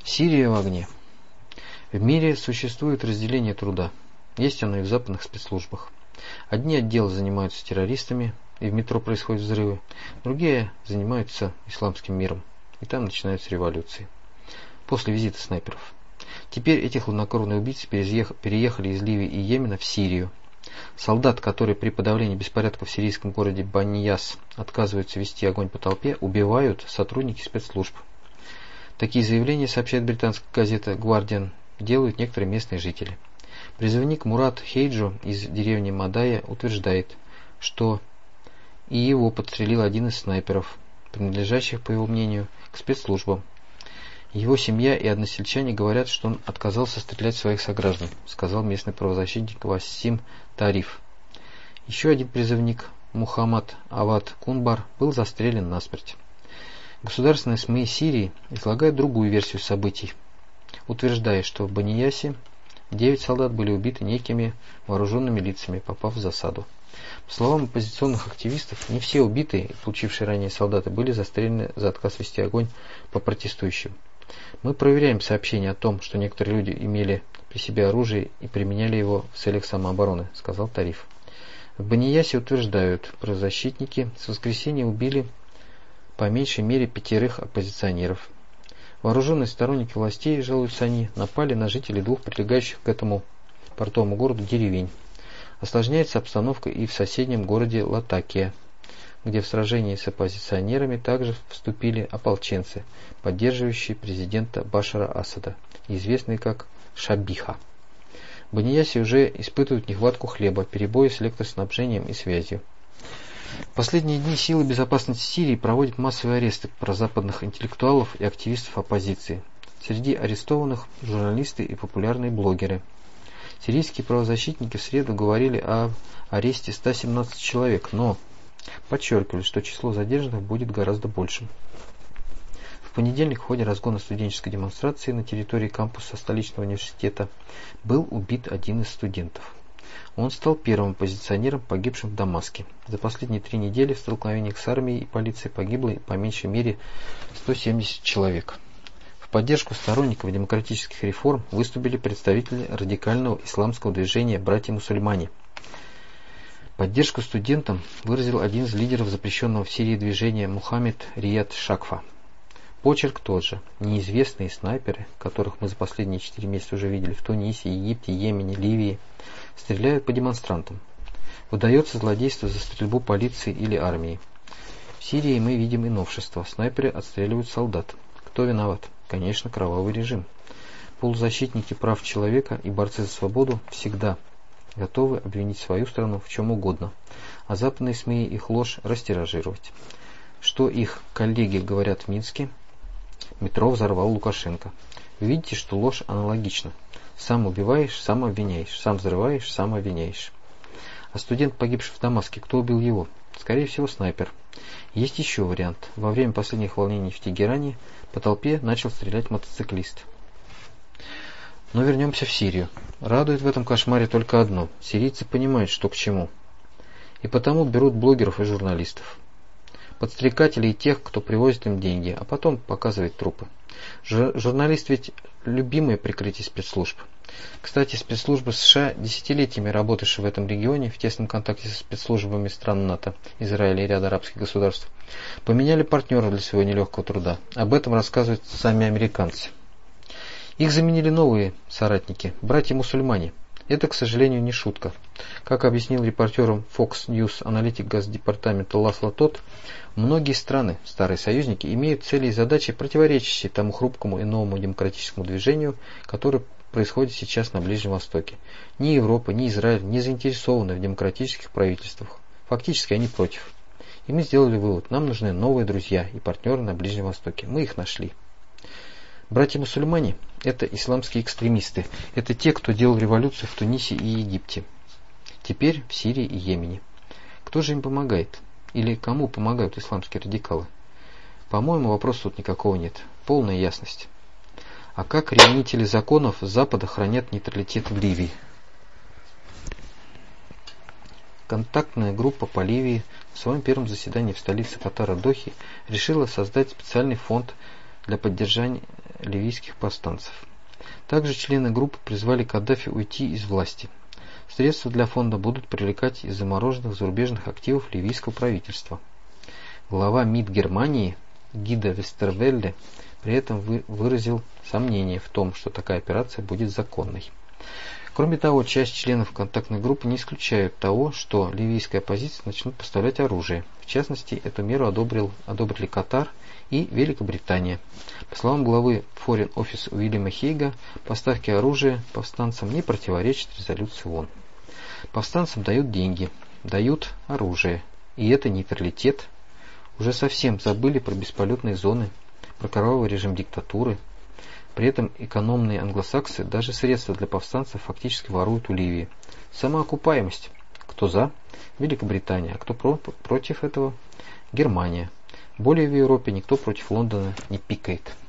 Сирия в огне. В мире существует разделение труда. Есть оно и в западных спецслужбах. Одни отделы занимаются террористами, и в метро происходят взрывы, другие занимаются исламским миром, и там начинаются революции. После визита снайперов. Теперь эти хладнокровные убийцы переехали из Ливии и Йемена в Сирию. Солдат, которые при подавлении беспорядков в сирийском городе Баньяс отказываются вести огонь по толпе, убивают сотрудники спецслужб. Такие заявления, сообщает британская газета «Гвардиан», делают некоторые местные жители. Призывник Мурат Хейджо из деревни Мадая утверждает, что и его подстрелил один из снайперов, принадлежащих, по его мнению, к спецслужбам. Его семья и односельчане говорят, что он отказался стрелять в своих сограждан, сказал местный правозащитник Васим Тариф. Еще один призывник, Мухаммад Авад Кунбар, был застрелен насмерть. Государственные СМИ Сирии излагают другую версию событий, утверждая, что в Баниясе 9 солдат были убиты некими вооруженными лицами, попав в засаду. По словам оппозиционных активистов, не все убитые и получившие ранее солдаты были застрелены за отказ вести огонь по протестующим. Мы проверяем сообщения о том, что некоторые люди имели при себе оружие и применяли его в целях самообороны, сказал Тариф. В Баниясе утверждают, правозащитники с воскресенья убили по меньшей мере 5 оппозиционеров. Вооруженные сторонники властей, жалуются они, напали на жителей 2 прилегающих к этому портовому городу деревень. Осложняется обстановка и в соседнем городе Латакия, где в сражении с оппозиционерами также вступили ополченцы, поддерживающие президента Башара Асада, известные как Шабиха. В Баниясе уже испытывают нехватку хлеба, перебои с электроснабжением и связью. В последние дни силы безопасности Сирии проводят массовые аресты прозападных интеллектуалов и активистов оппозиции. Среди арестованных журналисты и популярные блогеры. Сирийские правозащитники в среду говорили о аресте 117 человек, но подчеркивали, что число задержанных будет гораздо большим. В понедельник в ходе разгона студенческой демонстрации на территории кампуса столичного университета был убит один из студентов. Он стал первым оппозиционером, погибшим в Дамаске. За последние 3 недели в столкновениях с армией и полицией погибло по меньшей мере 170 человек. В поддержку сторонников демократических реформ выступили представители радикального исламского движения «Братья-мусульмане». Поддержку студентам выразил один из лидеров запрещенного в Сирии движения Мухаммед Рияд Шакфа. Почерк тот же. Неизвестные снайперы, которых мы за последние 4 месяца уже видели в Тунисе, Египте, Йемене, Ливии, стреляют по демонстрантам. Выдается злодейство за стрельбу полиции или армии. В Сирии мы видим и новшества. Снайперы отстреливают солдат. Кто виноват? Конечно, кровавый режим. Полузащитники прав человека и борцы за свободу всегда готовы обвинить свою страну в чем угодно, а западные СМИ их ложь растиражировать. Что их коллеги говорят в Минске? Метро взорвал Лукашенко. Вы видите, что ложь аналогична. Сам убиваешь, сам обвиняешь, сам взрываешь, сам обвиняешь. А студент, погибший в Дамаске, кто убил его? Скорее всего, снайпер. Есть еще вариант. Во время последних волнений в Тегеране по толпе начал стрелять мотоциклист. Но вернемся в Сирию. Радует в этом кошмаре только одно. Сирийцы понимают, что к чему. И потому берут блогеров и журналистов. Подстрекателей и тех, кто привозит им деньги, а потом показывает трупы. Журналист ведь любимое прикрытие спецслужб. Кстати, спецслужбы США, десятилетиями работавшие в этом регионе в тесном контакте со спецслужбами стран НАТО, Израиля и ряда арабских государств, поменяли партнеров для своего нелегкого труда. Об этом рассказывают сами американцы. Их заменили новые соратники, братья-мусульмане. Это, к сожалению, не шутка. Как объяснил репортерам Fox News аналитик Госдепартамента Ласло Тот, многие страны, старые союзники, имеют цели и задачи, противоречащие тому хрупкому и новому демократическому движению, которое происходит сейчас на Ближнем Востоке. Ни Европа, ни Израиль не заинтересованы в демократических правительствах. Фактически они против. И мы сделали вывод, нам нужны новые друзья и партнеры на Ближнем Востоке. Мы их нашли. Братья-мусульмане – это исламские экстремисты. Это те, кто делал революцию в Тунисе и Египте. Теперь в Сирии и Йемене. Кто же им помогает? Или кому помогают исламские радикалы? По-моему, вопроса тут никакого нет. Полная ясность. А как ревнители законов Запада хранят нейтралитет в Ливии? Контактная группа по Ливии в своем первом заседании в столице Катара Дохи решила создать специальный фонд для поддержания ливийских повстанцев. Также члены группы призвали Каддафи уйти из власти. Средства для фонда будут привлекать из замороженных зарубежных активов ливийского правительства. Глава МИД Германии Гидо Вестервелле при этом выразил сомнение в том, что такая операция будет законной. Кроме того, часть членов контактной группы не исключают того, что ливийская оппозиция начнет поставлять оружие. В частности, эту меру одобрили Катар и Великобритания. По словам главы Foreign Office Уильяма Хейга, поставки оружия повстанцам не противоречат резолюции ООН. Повстанцам дают деньги, дают оружие, и это нейтралитет. Уже совсем забыли про бесполетные зоны, про кровавый режим диктатуры. При этом экономные англосаксы даже средства для повстанцев фактически воруют у Ливии. Самоокупаемость. Кто за? Великобритания. А кто против этого? Германия. Более в Европе никто против Лондона не пикает.